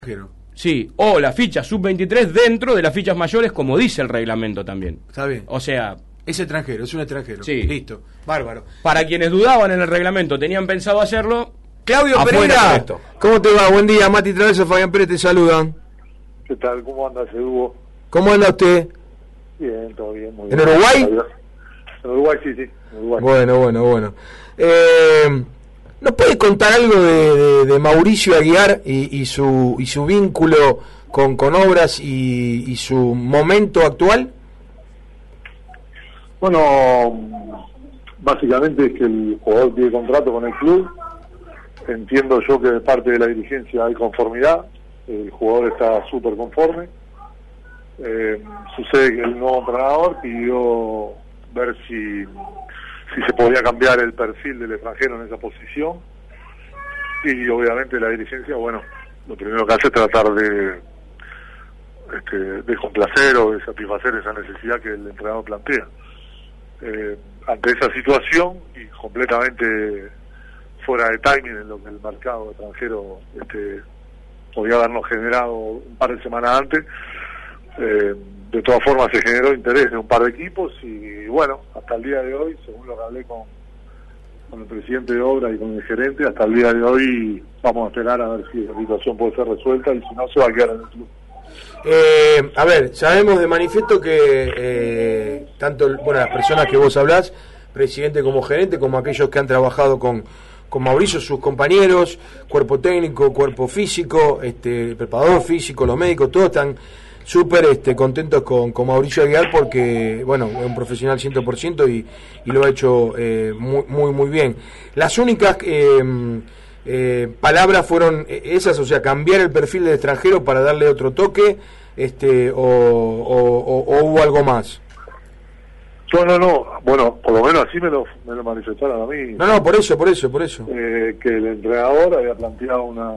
Sí, o la ficha sub-23 dentro de las fichas mayores, como dice el reglamento también. Está bien. O sea... Es extranjero, es un extranjero. Sí. Listo, bárbaro. Para quienes dudaban en el reglamento, tenían pensado hacerlo... Claudio afuera Pereira, con esto. ¿cómo te va? Buen día, Mati Traveso, Fabián Pérez te saludan. ¿Qué tal? ¿Cómo anda ese Hugo? ¿Cómo anda usted? Bien, todo bien, muy ¿En bien. Uruguay? En Uruguay, sí, en Uruguay. Bueno. ¿Nos puede contar algo de Mauricio Aguiar y su vínculo con Obras y su momento actual? Bueno, básicamente es que el jugador tiene contrato con el club. Entiendo yo que de parte de la dirigencia hay conformidad. El jugador está súper conforme. Sucede que el nuevo entrenador pidió ver si se podía cambiar el perfil del extranjero en esa posición, y obviamente la dirigencia, bueno, lo primero que hace es tratar de complacer o de satisfacer esa necesidad que el entrenador plantea. Ante esa situación, y completamente fuera de timing en lo que el mercado extranjero podía habernos generado un par de semanas antes, de todas formas se generó interés de un par de equipos, y bueno, hasta el día de hoy, según lo que hablé con el presidente de obra y con el gerente, hasta el día de hoy vamos a esperar a ver si esa situación puede ser resuelta, y si no, se va a quedar en el club. A ver, sabemos de manifiesto que tanto las personas que vos hablás, presidente como gerente, como aquellos que han trabajado con Mauricio, sus compañeros, cuerpo técnico, cuerpo físico, preparador físico, los médicos, todos están súper contentos con Mauricio Aguiar, porque bueno, es un profesional 100% y lo ha hecho muy bien. Las únicas palabras fueron esas, o sea, cambiar el perfil del extranjero para darle otro toque, o hubo algo más. No, bueno, por lo menos así me lo manifestaron a mí. No, por eso. Que el entrenador había planteado una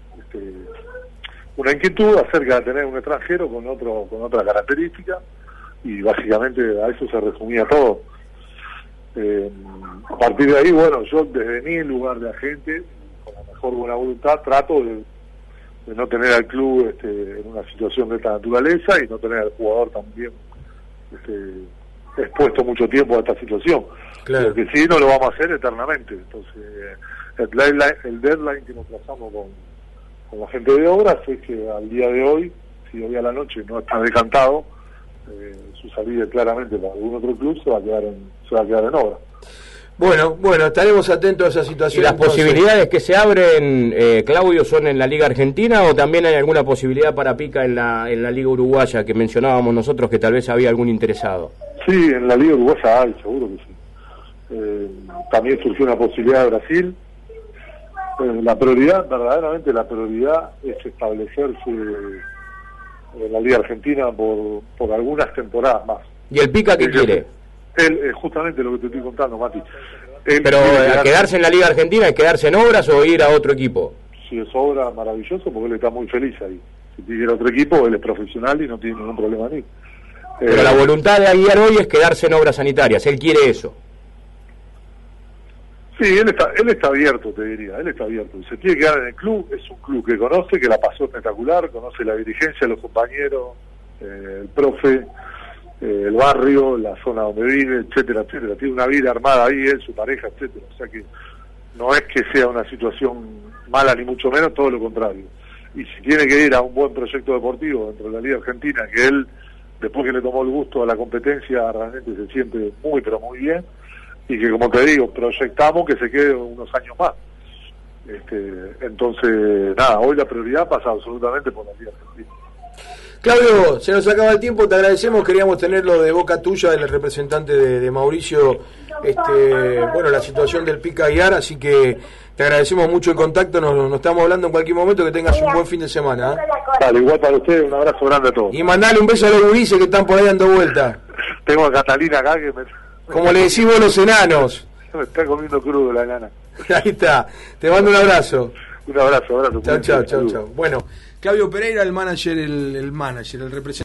inquietud acerca de tener un extranjero con otra característica, y básicamente a eso se resumía todo. A partir de ahí, bueno, yo desde mi lugar de agente, con la mejor buena voluntad, trato de no tener al club en una situación de esta naturaleza, y no tener al jugador también expuesto mucho tiempo a esta situación. Claro. Porque si no, lo vamos a hacer eternamente. Entonces, el deadline que nos trazamos con la gente de obras es que al día de hoy, si hoy a la noche no está decantado su salida claramente para algún otro club, se va a quedar en obra. Bueno, estaremos atentos a esa situación. ¿Y las posibilidades que se abren, Claudio, son en la Liga Argentina, o también hay alguna posibilidad para Pica en la Liga Uruguaya, que mencionábamos nosotros que tal vez había algún interesado? Sí, en la Liga Uruguaya hay, seguro que sí. También surgió una posibilidad de Brasil. Verdaderamente la prioridad es establecerse en la Liga Argentina por algunas temporadas más. ¿Y el Pica qué quiere? Él, justamente lo que te estoy contando, Mati. Pero quedarse en la Liga Argentina, ¿es quedarse en Obras o ir a otro equipo? Si es Obra, maravilloso, porque él está muy feliz ahí. Si quiere ir a otro equipo, él es profesional y no tiene ningún problema ni. Pero la voluntad de Aguiar hoy es quedarse en Obras Sanitarias, él quiere eso. Sí, él está abierto, te diría, él está abierto. Se quiere quedar en el club, es un club que conoce, que la pasó espectacular, conoce la dirigencia, los compañeros, el profe, el barrio, la zona donde vive, etcétera. Tiene una vida armada ahí, él, su pareja, etcétera. O sea que no es que sea una situación mala, ni mucho menos, todo lo contrario. Y si tiene que ir a un buen proyecto deportivo dentro de la Liga Argentina, que él, después que le tomó el gusto a la competencia, realmente se siente muy, pero muy bien, y que, como te digo, proyectamos que se quede unos años más. Entonces, nada, hoy la prioridad pasa absolutamente por la Liga Argentina. Claudio, se nos acaba el tiempo, te agradecemos, queríamos tenerlo de boca tuya, del representante de Mauricio, la situación del Pica Aguiar, así que te agradecemos mucho el contacto, nos estamos hablando en cualquier momento, que tengas un buen fin de semana. Dale, igual para ustedes, un abrazo grande a todos. Y mandale un beso a los gurises que están por ahí dando vuelta. Tengo a Catalina acá que como le decimos los enanos. Me está comiendo crudo la enana. Ahí está, te mando un abrazo. Un abrazo. Chao. Bueno, Claudio Pereira, el representante.